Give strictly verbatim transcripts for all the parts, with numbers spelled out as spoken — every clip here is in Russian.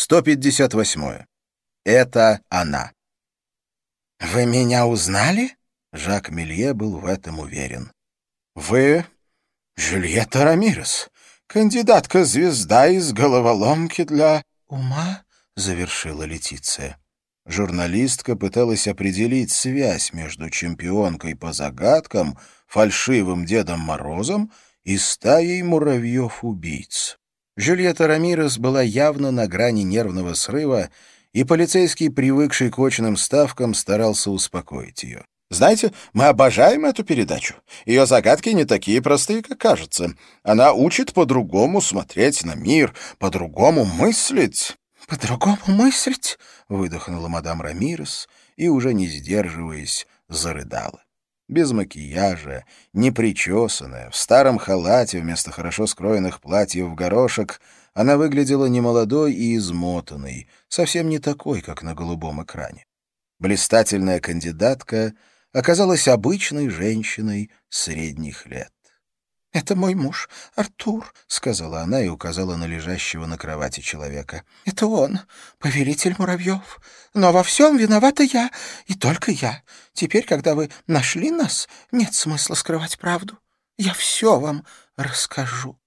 сто пятьдесят восьмое. Это она. «Вы меня узнали?» Жак Мелье был в этом уверен. «Вы Жюльетта Рамирес, кандидатка-звезда из головоломки для ума», — завершила Летиция. Журналистка пыталась определить связь между чемпионкой по загадкам, фальшивым Дедом Морозом и стаей муравьев-убийц. Жюльетта Рамирес была явно на грани нервного срыва, и полицейский, привыкший к очным ставкам, старался успокоить ее. «Знаете, мы обожаем эту передачу. Ее загадки не такие простые, как кажется. Она учит по-другому смотреть на мир, по-другому мыслить». «По-другому мыслить?» — выдохнула мадам Рамирес и, уже не сдерживаясь, зарыдала. Без макияжа, непричесанная, в старом халате вместо хорошо скроенных платьев в горошек, она выглядела немолодой и измотанной, совсем не такой, как на голубом экране. Блистательная кандидатка оказалась обычной женщиной средних лет. «Это мой муж, Артур», — сказала она и указала на лежащего на кровати человека. «Это он, повелитель муравьев. Но во всем виновата я, и только я. Теперь, когда вы нашли нас, нет смысла скрывать правду. Я все вам расскажу».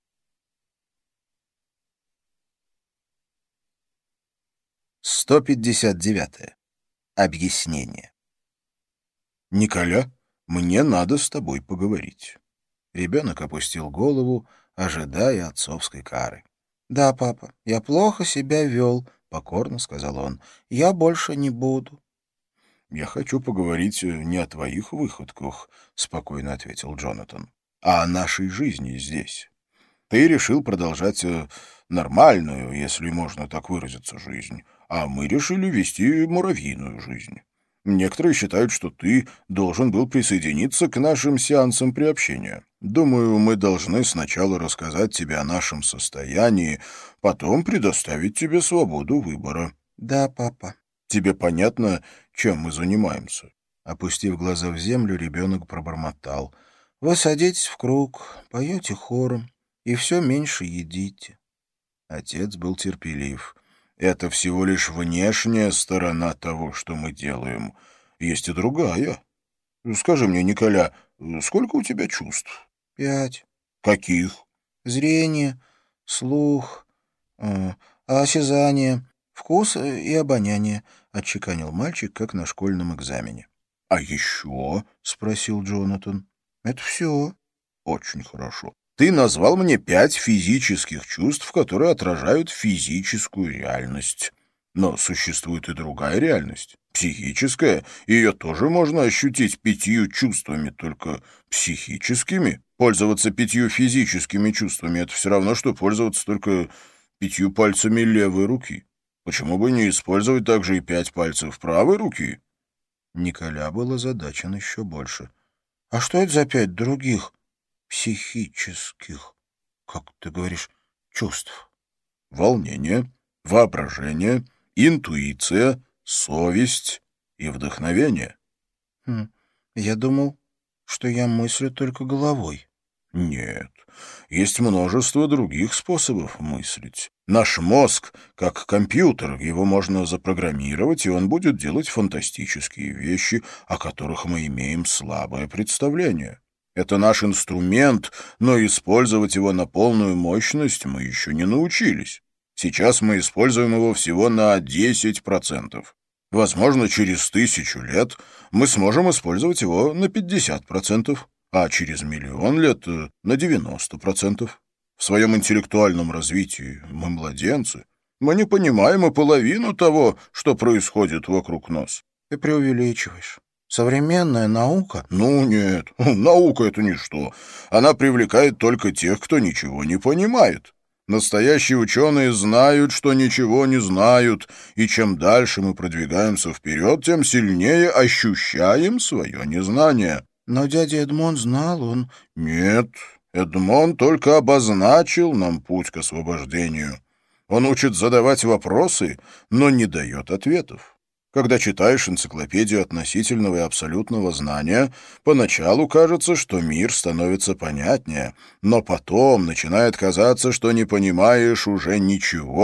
сто пятьдесят девятое. Объяснение. «Николя, мне надо с тобой поговорить». Ребенок опустил голову, ожидая отцовской кары. «Да, папа, я плохо себя вел», — покорно сказал он. «Я больше не буду». «Я хочу поговорить не о твоих выходках», — спокойно ответил Джонатан, «а о нашей жизни здесь. Ты решил продолжать нормальную, если можно так выразиться, жизнь, а мы решили вести муравьиную жизнь. Некоторые считают, что ты должен был присоединиться к нашим сеансам приобщения. Думаю, мы должны сначала рассказать тебе о нашем состоянии, потом предоставить тебе свободу выбора». «Да, папа». «Тебе понятно, чем мы занимаемся?» Опустив глаза в землю, ребенок пробормотал. «Вы садитесь в круг, поете хором и все меньше едите». Отец был терпелив. «Это всего лишь внешняя сторона того, что мы делаем. Есть и другая. Скажи мне, Николя, сколько у тебя чувств?» «Пять». «Каких?» «Зрение, слух, э, осязание, вкус и обоняние», — отчеканил мальчик, как на школьном экзамене. «А еще?» — спросил Джонатан. «Это все». «Очень хорошо. Ты назвал мне пять физических чувств, которые отражают физическую реальность. Но существует и другая реальность, психическая. Ее тоже можно ощутить пятью чувствами, только психическими. Пользоваться пятью физическими чувствами — это все равно, что пользоваться только пятью пальцами левой руки. Почему бы не использовать также и пять пальцев правой руки?» Николя был озадачен еще больше. «А что это за пять других психических, как ты говоришь, чувств?» «Волнение, воображение, интуиция, совесть и вдохновение». Хм, «Я думал, что я мыслю только головой». «Нет, есть множество других способов мыслить. Наш мозг, как компьютер, его можно запрограммировать, и он будет делать фантастические вещи, о которых мы имеем слабое представление. Это наш инструмент, но использовать его на полную мощность мы еще не научились. Сейчас мы используем его всего на десять процентов. Возможно, через тысячу лет мы сможем использовать его на пятьдесят процентов, а через миллион лет — на девяносто процентов. В своем интеллектуальном развитии мы младенцы. Мы не понимаем и половину того, что происходит вокруг нас». «Ты преувеличиваешь. Современная наука...» «Ну нет, наука — это ничто. Она привлекает только тех, кто ничего не понимает. Настоящие ученые знают, что ничего не знают, и чем дальше мы продвигаемся вперед, тем сильнее ощущаем свое незнание». «Но дядя Эдмон знал, он...» «Нет, Эдмон только обозначил нам путь к освобождению. Он учит задавать вопросы, но не дает ответов. Когда читаешь энциклопедию относительного и абсолютного знания, поначалу кажется, что мир становится понятнее, но потом начинает казаться, что не понимаешь уже ничего.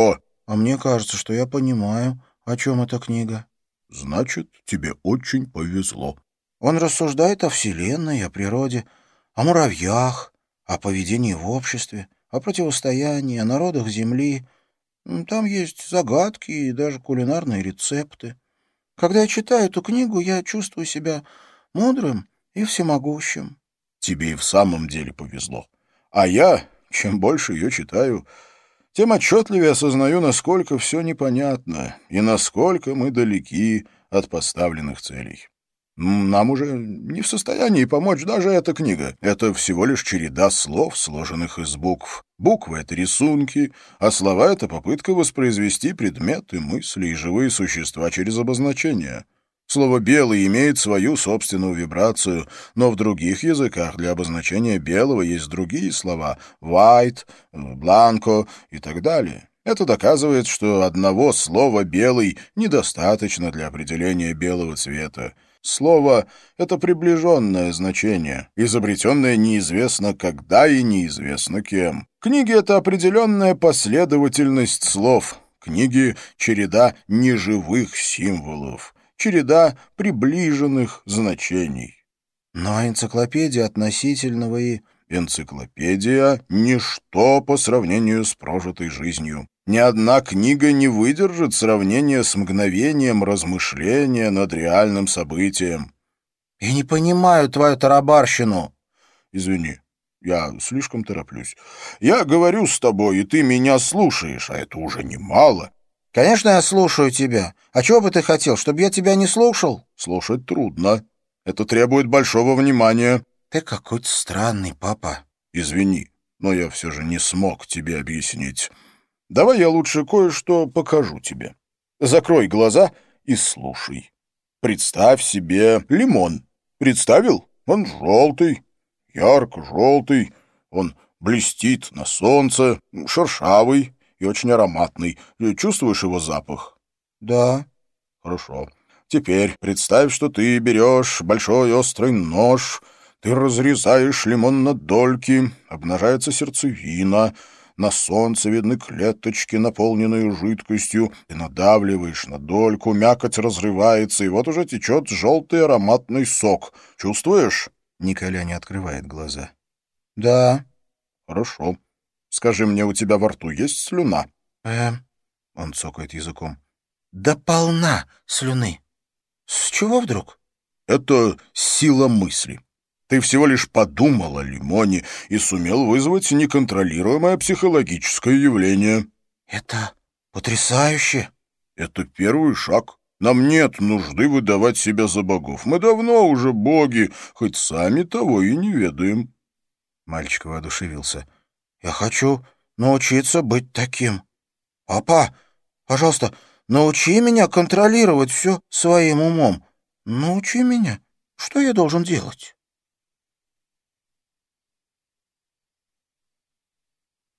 А мне кажется, что я понимаю, о чем эта книга. Значит, тебе очень повезло. Он рассуждает о Вселенной, о природе, о муравьях, о поведении в обществе, о противостоянии, о народах Земли. М, Там есть загадки и даже кулинарные рецепты. Когда я читаю эту книгу, я чувствую себя мудрым и всемогущим. Тебе и в самом деле повезло. А я, чем больше ее читаю, тем отчетливее осознаю, насколько все непонятно и насколько мы далеки от поставленных целей. М, Нам уже не в состоянии помочь даже эта книга. Это всего лишь череда слов, сложенных из букв. Буквы — это рисунки, а слова — это попытка воспроизвести предметы, мысли и живые существа через обозначения. Слово «белый» имеет свою собственную вибрацию, но в других языках для обозначения белого есть другие слова — white, blanco и так далее. Это доказывает, что одного слова «белый» недостаточно для определения белого цвета. Слово — это приближенное значение, изобретенное неизвестно когда и неизвестно кем. Книги — это определенная последовательность слов. Книги — череда неживых символов, череда приближенных значений. Но энциклопедия относительного и... Энциклопедия — ничто по сравнению с прожитой жизнью. Ни одна книга не выдержит сравнения с мгновением размышления над реальным событием. — Я не понимаю твою тарабарщину. — Извини, я слишком тороплюсь. Я говорю с тобой, и ты меня слушаешь, а это уже немало. — Конечно, я слушаю тебя. А чего бы ты хотел, чтобы я тебя не слушал? — Слушать трудно. Это требует большого внимания. — Ты какой-то странный, папа. — Извини, но я все же не смог тебе объяснить. Давай я лучше кое-что покажу тебе. Закрой глаза и слушай. Представь себе лимон. Представил? Он желтый, ярко-желтый. Он блестит на солнце, шершавый и очень ароматный. Чувствуешь его запах? Да. Хорошо. Теперь представь, что ты берешь большой острый нож, ты разрезаешь лимон на дольки, обнажается сердцевина, на солнце видны клеточки, наполненные жидкостью, ты надавливаешь на дольку, мякоть разрывается, и вот уже течет желтый ароматный сок. Чувствуешь? Николя не открывает глаза. Да. Хорошо. Скажи мне, у тебя во рту есть слюна? Эм. Он цокает языком. Да полна слюны. С чего вдруг? Это сила мысли. Ты всего лишь подумал о лимоне и сумел вызвать неконтролируемое психологическое явление. Это потрясающе. Это первый шаг. Нам нет нужды выдавать себя за богов. Мы давно уже боги, хоть сами того и не ведаем. Мальчик воодушевился. Я хочу научиться быть таким. Папа, пожалуйста, научи меня контролировать все своим умом. Научи меня. Что я должен делать?